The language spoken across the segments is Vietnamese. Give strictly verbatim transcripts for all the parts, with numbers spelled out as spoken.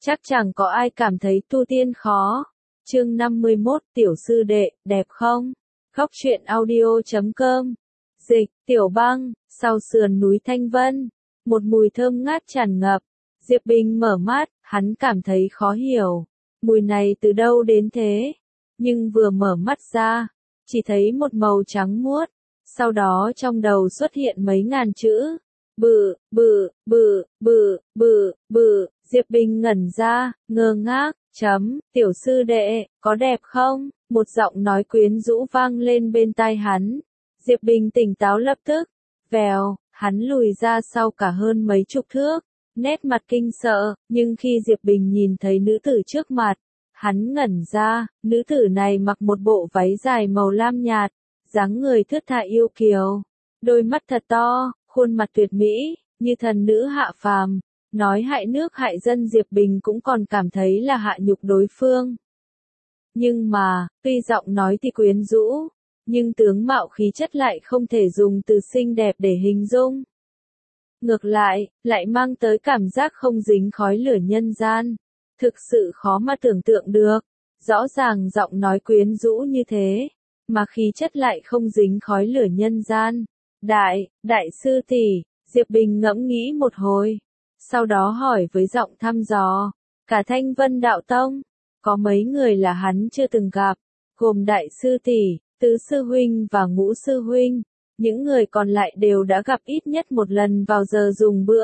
chắc chẳng có ai cảm thấy tu tiên khó. Chương năm mươi mốt, tiểu sư đệ, đẹp không? Khóc chuyện audio chấm com. Dịch, Tiểu Băng, sau sườn núi Thanh Vân, một mùi thơm ngát tràn ngập. Diệp Bình mở mắt, hắn cảm thấy khó hiểu. Mùi này từ đâu đến thế? Nhưng vừa mở mắt ra, chỉ thấy một màu trắng muốt. Sau đó trong đầu xuất hiện mấy ngàn chữ. Bự, bự, bự, bự, bự, bự. Diệp Bình ngẩn ra, ngơ ngác, chấm, tiểu sư đệ, có đẹp không? Một giọng nói quyến rũ vang lên bên tai hắn. Diệp Bình tỉnh táo lập tức. Vèo, hắn lùi ra sau cả hơn mấy chục thước. Nét mặt kinh sợ, nhưng khi Diệp Bình nhìn thấy nữ tử trước mặt, hắn ngẩn ra, nữ tử này mặc một bộ váy dài màu lam nhạt, dáng người thướt tha yêu kiều, đôi mắt thật to, khuôn mặt tuyệt mỹ, như thần nữ hạ phàm, nói hại nước hại dân Diệp Bình cũng còn cảm thấy là hạ nhục đối phương. Nhưng mà, tuy giọng nói thì quyến rũ, nhưng tướng mạo khí chất lại không thể dùng từ xinh đẹp để hình dung. Ngược lại, lại mang tới cảm giác không dính khói lửa nhân gian. Thực sự khó mà tưởng tượng được. Rõ ràng giọng nói quyến rũ như thế, mà khí chất lại không dính khói lửa nhân gian. Đại, đại sư tỷ, Diệp Bình ngẫm nghĩ một hồi. Sau đó hỏi với giọng thăm dò. Cả Thanh Vân Đạo Tông, có mấy người là hắn chưa từng gặp, gồm đại sư tỷ, tứ sư huynh và ngũ sư huynh. Những người còn lại đều đã gặp ít nhất một lần vào giờ dùng bữa.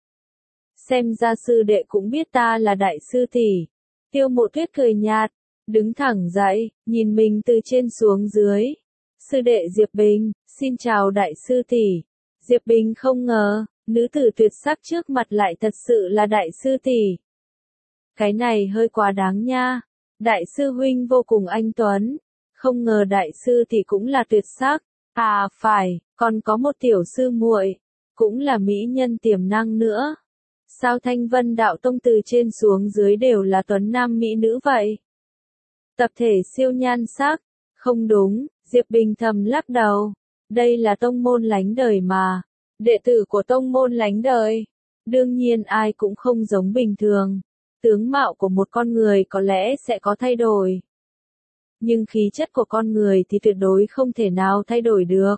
Xem ra sư đệ cũng biết ta là đại sư tỷ. Tiêu Mộ Tuyết cười nhạt, đứng thẳng dậy, nhìn mình từ trên xuống dưới. Sư đệ Diệp Bình, xin chào đại sư tỷ. Diệp Bình không ngờ, nữ tử tuyệt sắc trước mặt lại thật sự là đại sư tỷ. Cái này hơi quá đáng nha. Đại sư huynh vô cùng anh tuấn, không ngờ đại sư tỷ cũng là tuyệt sắc. À phải, còn có một tiểu sư muội, cũng là mỹ nhân tiềm năng nữa. Sao Thanh Vân Đạo Tông từ trên xuống dưới đều là tuấn nam mỹ nữ vậy? Tập thể siêu nhan sắc, không đúng, Diệp Bình thầm lắc đầu. Đây là tông môn lánh đời mà, đệ tử của tông môn lánh đời. Đương nhiên ai cũng không giống bình thường, tướng mạo của một con người có lẽ sẽ có thay đổi. Nhưng khí chất của con người thì tuyệt đối không thể nào thay đổi được.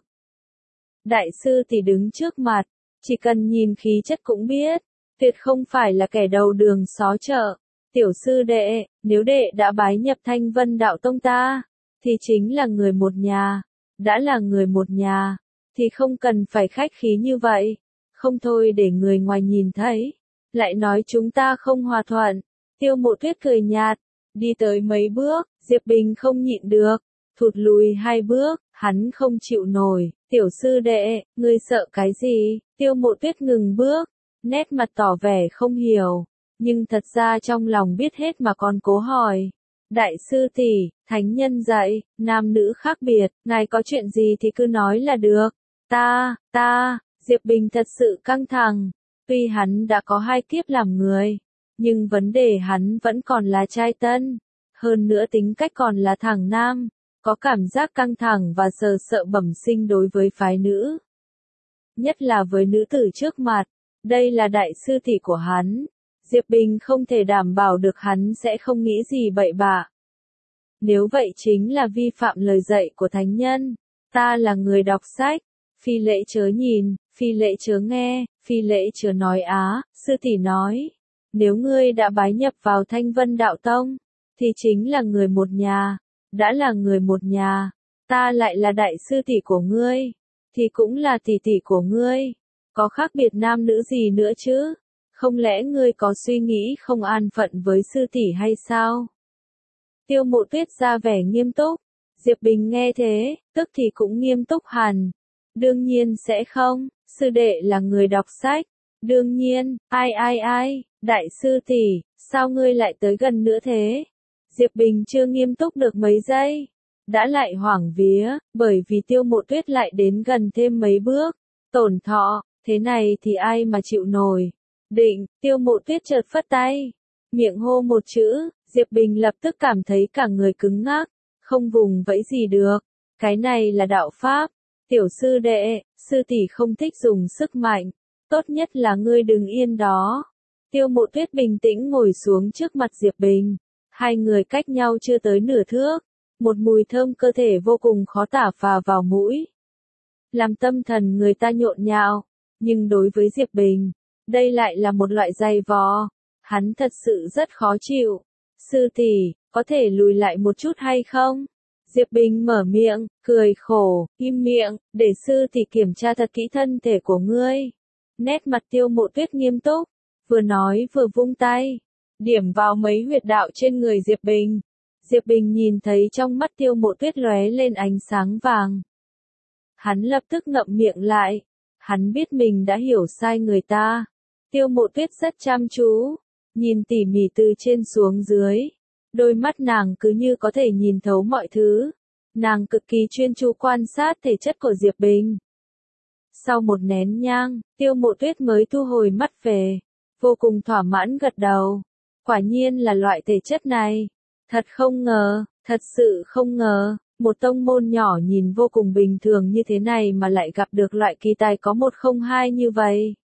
Đại sư thì đứng trước mặt, chỉ cần nhìn khí chất cũng biết, tuyệt không phải là kẻ đầu đường xó chợ. Tiểu sư đệ, nếu đệ đã bái nhập Thanh Vân Đạo Tông ta, thì chính là người một nhà. Đã là người một nhà, thì không cần phải khách khí như vậy. Không thôi để người ngoài nhìn thấy, lại nói chúng ta không hòa thuận. Tiêu Mộ Tuyết cười nhạt, đi tới mấy bước, Diệp Bình không nhịn được, thụt lùi hai bước, hắn không chịu nổi. Tiểu sư đệ, ngươi sợ cái gì? Tiêu Mộ Tuyết ngừng bước, nét mặt tỏ vẻ không hiểu, nhưng thật ra trong lòng biết hết mà còn cố hỏi. Đại sư tỷ, thánh nhân dạy, nam nữ khác biệt, ngài có chuyện gì thì cứ nói là được. Ta, ta, Diệp Bình thật sự căng thẳng, tuy hắn đã có hai kiếp làm người, nhưng vấn đề hắn vẫn còn là trai tân, hơn nữa tính cách còn là thằng nam, có cảm giác căng thẳng và sợ sợ bẩm sinh đối với phái nữ. Nhất là với nữ tử trước mặt, đây là đại sư tỷ của hắn. Diệp Bình không thể đảm bảo được hắn sẽ không nghĩ gì bậy bạ. Nếu vậy chính là vi phạm lời dạy của thánh nhân. Ta là người đọc sách, phi lễ chớ nhìn, phi lễ chớ nghe, phi lễ chớ nói á. Sư tỷ nói, nếu ngươi đã bái nhập vào Thanh Vân Đạo Tông, thì chính là người một nhà. Đã là người một nhà, ta lại là đại sư tỷ của ngươi, thì cũng là tỷ tỷ của ngươi. Có khác biệt nam nữ gì nữa chứ? Không lẽ ngươi có suy nghĩ không an phận với sư tỷ hay sao? Tiêu Mộ Tuyết ra vẻ nghiêm túc. Diệp Bình nghe thế, tức thì cũng nghiêm túc hẳn. Đương nhiên sẽ không, sư đệ là người đọc sách. Đương nhiên, ai ai ai, đại sư tỷ, sao ngươi lại tới gần nữa thế? Diệp Bình chưa nghiêm túc được mấy giây, đã lại hoảng vía, bởi vì Tiêu Mộ Tuyết lại đến gần thêm mấy bước. Tổn thọ, thế này thì ai mà chịu nổi. Định, Tiêu Mộ Tuyết chợt phất tay, miệng hô một chữ, Diệp Bình lập tức cảm thấy cả người cứng ngắc, không vùng vẫy gì được. Cái này là đạo pháp. Tiểu sư đệ, sư tỷ không thích dùng sức mạnh, tốt nhất là ngươi đừng yên đó. Tiêu Mộ Tuyết bình tĩnh ngồi xuống trước mặt Diệp Bình. Hai người cách nhau chưa tới nửa thước. Một mùi thơm cơ thể vô cùng khó tả phà vào mũi. Làm tâm thần người ta nhộn nhạo. Nhưng đối với Diệp Bình, đây lại là một loại dày vò. Hắn thật sự rất khó chịu. Sư tỷ, có thể lùi lại một chút hay không? Diệp Bình mở miệng, cười khổ, im miệng, để sư tỷ kiểm tra thật kỹ thân thể của ngươi. Nét mặt Tiêu Mộ Tuyết nghiêm túc, vừa nói vừa vung tay, điểm vào mấy huyệt đạo trên người Diệp Bình. Diệp Bình nhìn thấy trong mắt Tiêu Mộ Tuyết lóe lên ánh sáng vàng. Hắn lập tức ngậm miệng lại, hắn biết mình đã hiểu sai người ta. Tiêu Mộ Tuyết rất chăm chú, nhìn tỉ mỉ từ trên xuống dưới. Đôi mắt nàng cứ như có thể nhìn thấu mọi thứ. Nàng cực kỳ chuyên chú quan sát thể chất của Diệp Bình. Sau một nén nhang, Tiêu Mộ Tuyết mới thu hồi mắt về. Vô cùng thỏa mãn gật đầu. Quả nhiên là loại thể chất này. Thật không ngờ, thật sự không ngờ, một tông môn nhỏ nhìn vô cùng bình thường như thế này mà lại gặp được loại kỳ tài có một không hai như vậy.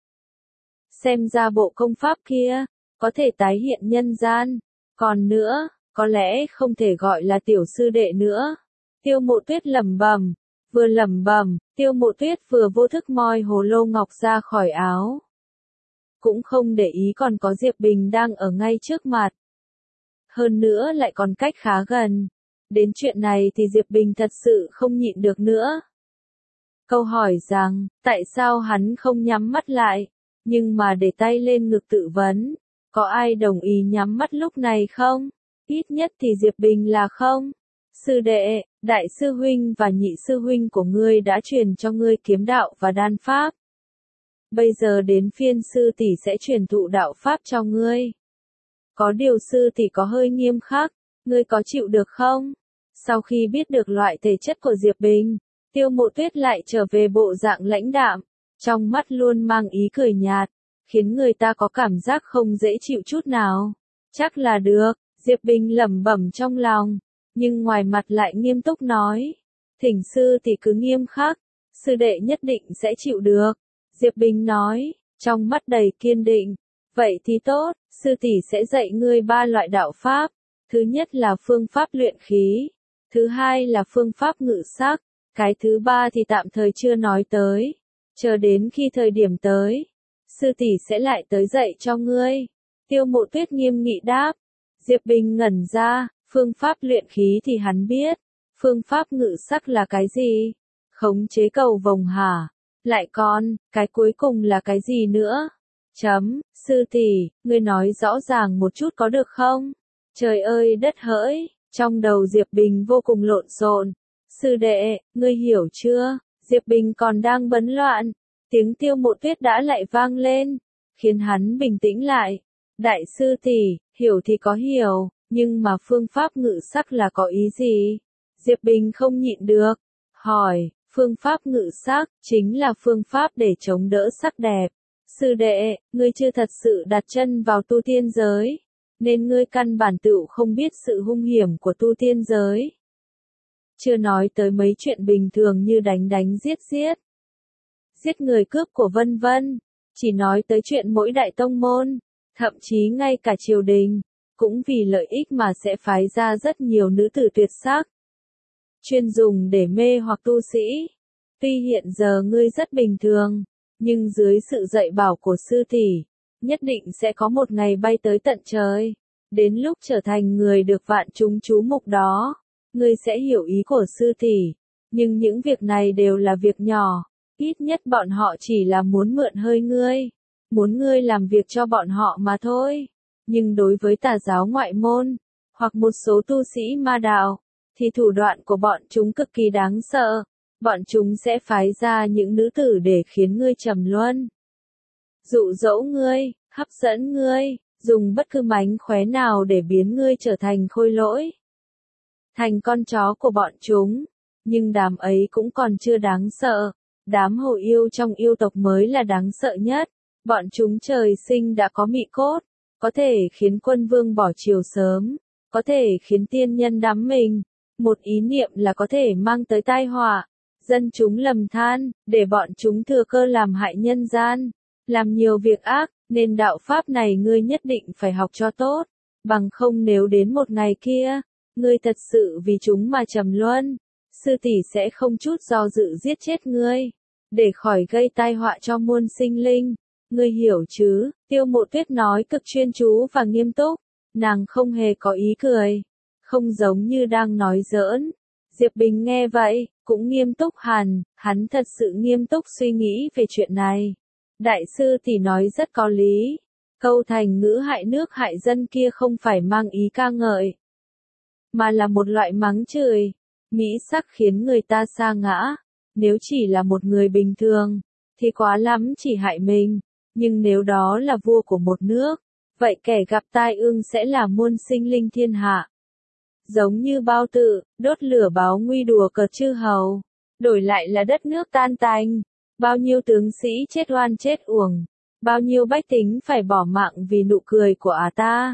Xem ra bộ công pháp kia, có thể tái hiện nhân gian. Còn nữa, có lẽ không thể gọi là tiểu sư đệ nữa. Tiêu Mộ Tuyết lẩm bẩm, vừa lẩm bẩm, Tiêu Mộ Tuyết vừa vô thức moi hồ lô ngọc ra khỏi áo. Cũng không để ý còn có Diệp Bình đang ở ngay trước mặt. Hơn nữa lại còn cách khá gần. Đến chuyện này thì Diệp Bình thật sự không nhịn được nữa. Câu hỏi rằng, tại sao hắn không nhắm mắt lại, nhưng mà để tay lên ngực tự vấn, có ai đồng ý nhắm mắt lúc này không? Ít nhất thì Diệp Bình là không. Sư đệ, đại sư huynh và nhị sư huynh của ngươi đã truyền cho ngươi kiếm đạo và đan pháp. Bây giờ đến phiên sư tỷ sẽ truyền thụ đạo pháp cho ngươi. Có điều sư tỷ có hơi nghiêm khắc, ngươi có chịu được không? Sau khi biết được loại thể chất của Diệp Bình, Tiêu Mộ Tuyết lại trở về bộ dạng lãnh đạm, trong mắt luôn mang ý cười nhạt, khiến người ta có cảm giác không dễ chịu chút nào. Chắc là được, Diệp Bình lẩm bẩm trong lòng, nhưng ngoài mặt lại nghiêm túc nói. Thỉnh sư tỷ cứ nghiêm khắc, sư đệ nhất định sẽ chịu được. Diệp Bình nói, trong mắt đầy kiên định. Vậy thì tốt, sư tỷ sẽ dạy ngươi ba loại đạo pháp. Thứ nhất là phương pháp luyện khí. Thứ hai là phương pháp ngự sắc. Cái thứ ba thì tạm thời chưa nói tới. Chờ đến khi thời điểm tới, sư tỷ sẽ lại tới dạy cho ngươi. Tiêu Mộ Tuyết nghiêm nghị đáp. Diệp Bình ngẩn ra, phương pháp luyện khí thì hắn biết. Phương pháp ngự sắc là cái gì? Khống chế cầu vồng hả? Lại còn, cái cuối cùng là cái gì nữa? Chấm, sư tỷ, ngươi nói rõ ràng một chút có được không? Trời ơi đất hỡi, trong đầu Diệp Bình vô cùng lộn xộn. Sư đệ, ngươi hiểu chưa? Diệp Bình còn đang bấn loạn. Tiếng Tiêu Mộ Tuyết đã lại vang lên, khiến hắn bình tĩnh lại. Đại sư tỷ, hiểu thì có hiểu, nhưng mà phương pháp ngự sắc là có ý gì? Diệp Bình không nhịn được, hỏi, phương pháp ngự sắc, chính là phương pháp để chống đỡ sắc đẹp. Sư đệ, ngươi chưa thật sự đặt chân vào tu tiên giới, nên ngươi căn bản tựu không biết sự hung hiểm của tu tiên giới. Chưa nói tới mấy chuyện bình thường như đánh đánh giết giết, giết người cướp của vân vân, chỉ nói tới chuyện mỗi đại tông môn, thậm chí ngay cả triều đình, cũng vì lợi ích mà sẽ phái ra rất nhiều nữ tử tuyệt sắc, chuyên dùng để mê hoặc tu sĩ. Tuy hiện giờ ngươi rất bình thường, nhưng dưới sự dạy bảo của sư tỷ, nhất định sẽ có một ngày bay tới tận trời. Đến lúc trở thành người được vạn chúng chú mục đó, ngươi sẽ hiểu ý của sư tỷ. Nhưng những việc này đều là việc nhỏ, ít nhất bọn họ chỉ là muốn mượn hơi ngươi, muốn ngươi làm việc cho bọn họ mà thôi. Nhưng đối với tà giáo ngoại môn, hoặc một số tu sĩ ma đạo, thì thủ đoạn của bọn chúng cực kỳ đáng sợ. Bọn chúng sẽ phái ra những nữ tử để khiến ngươi trầm luân, dụ dỗ ngươi, hấp dẫn ngươi, dùng bất cứ mánh khóe nào để biến ngươi trở thành khôi lỗi, thành con chó của bọn chúng. Nhưng đám ấy cũng còn chưa đáng sợ, đám hồ yêu trong yêu tộc mới là đáng sợ nhất. Bọn chúng trời sinh đã có mị cốt, có thể khiến quân vương bỏ triều sớm, có thể khiến tiên nhân đắm mình, một ý niệm là có thể mang tới tai họa. Dân chúng lầm than, để bọn chúng thừa cơ làm hại nhân gian, làm nhiều việc ác, Nên đạo pháp này ngươi nhất định phải học cho tốt, bằng không nếu đến một ngày kia, ngươi thật sự vì chúng mà trầm luân, sư tỷ sẽ không chút do dự giết chết ngươi, để khỏi gây tai họa cho muôn sinh linh. Ngươi hiểu chứ? Tiêu Mộ Tuyết nói cực chuyên chú và nghiêm túc, nàng không hề có ý cười, không giống như đang nói giỡn. Diệp Bình nghe vậy, cũng nghiêm túc hẳn, hắn thật sự nghiêm túc suy nghĩ về chuyện này. Đại sư tỷ nói rất có lý, câu thành ngữ hại nước hại dân kia không phải mang ý ca ngợi, mà là một loại mắng chửi, mỹ sắc khiến người ta sa ngã. Nếu chỉ là một người bình thường, thì quá lắm chỉ hại mình, nhưng nếu đó là vua của một nước, vậy kẻ gặp tai ương sẽ là muôn sinh linh thiên hạ. Giống như Bao Tự, đốt lửa báo nguy đùa cợt chư hầu, đổi lại là đất nước tan tành, bao nhiêu tướng sĩ chết oan chết uổng, bao nhiêu bách tính phải bỏ mạng vì nụ cười của ả ta.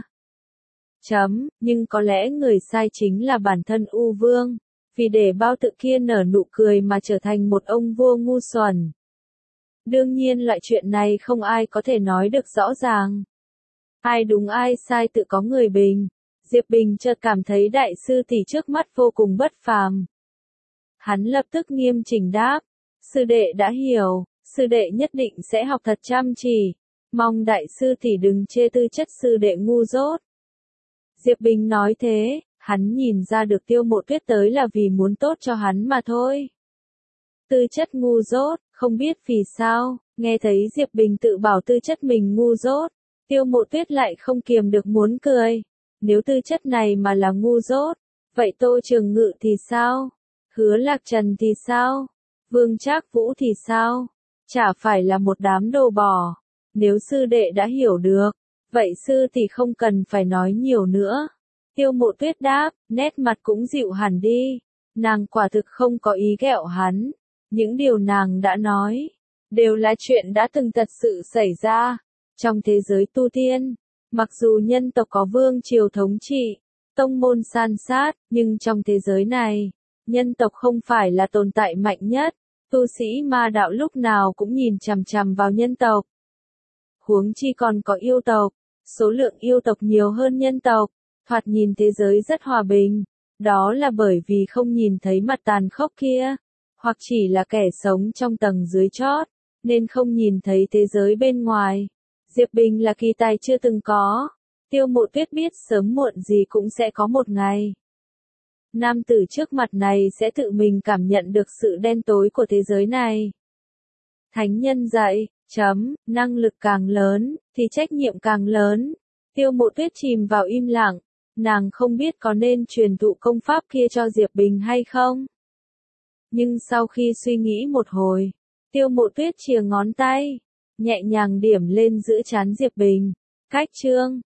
Chấm, nhưng có lẽ người sai chính là bản thân U Vương, vì để Bao Tự kia nở nụ cười mà trở thành một ông vua ngu xuẩn. Đương nhiên loại chuyện này không ai có thể nói được rõ ràng. Ai đúng ai sai tự có người bình. Diệp Bình chợt cảm thấy đại sư tỷ trước mắt vô cùng bất phàm. Hắn lập tức nghiêm chỉnh đáp, sư đệ đã hiểu, sư đệ nhất định sẽ học thật chăm chỉ, mong đại sư tỷ đừng chê tư chất sư đệ ngu dốt. Diệp Bình nói thế, hắn nhìn ra được Tiêu Mộ Tuyết tới là vì muốn tốt cho hắn mà thôi. Tư chất ngu dốt, không biết vì sao, nghe thấy Diệp Bình tự bảo tư chất mình ngu dốt, Tiêu Mộ Tuyết lại không kiềm được muốn cười. Nếu tư chất này mà là ngu dốt, vậy Tô Trường Ngự thì sao? Hứa Lạc Trần thì sao? Vương Trác Vũ thì sao? Chả phải là một đám đồ bò. Nếu sư đệ đã hiểu được, vậy sư thì không cần phải nói nhiều nữa. Tiêu Mộ Tuyết đáp, nét mặt cũng dịu hẳn đi. Nàng quả thực không có ý ghẹo hắn. Những điều nàng đã nói, đều là chuyện đã từng thật sự xảy ra. Trong thế giới tu tiên, mặc dù nhân tộc có vương triều thống trị, tông môn san sát, nhưng trong thế giới này, nhân tộc không phải là tồn tại mạnh nhất. Tu sĩ ma đạo lúc nào cũng nhìn chằm chằm vào nhân tộc. Huống chi còn có yêu tộc, số lượng yêu tộc nhiều hơn nhân tộc, thoạt nhìn thế giới rất hòa bình. Đó là bởi vì không nhìn thấy mặt tàn khốc kia, hoặc chỉ là kẻ sống trong tầng dưới chót, nên không nhìn thấy thế giới bên ngoài. Diệp Bình là kỳ tài chưa từng có. Tiêu Mộ Tuyết biết sớm muộn gì cũng sẽ có một ngày. Nam tử trước mặt này sẽ tự mình cảm nhận được sự đen tối của thế giới này. Thánh nhân dạy, chấm, năng lực càng lớn, thì trách nhiệm càng lớn. Tiêu Mộ Tuyết chìm vào im lặng, nàng không biết có nên truyền thụ công pháp kia cho Diệp Bình hay không. Nhưng sau khi suy nghĩ một hồi, Tiêu Mộ Tuyết chìa ngón tay, nhẹ nhàng điểm lên giữa trán Diệp Bình. Cách chương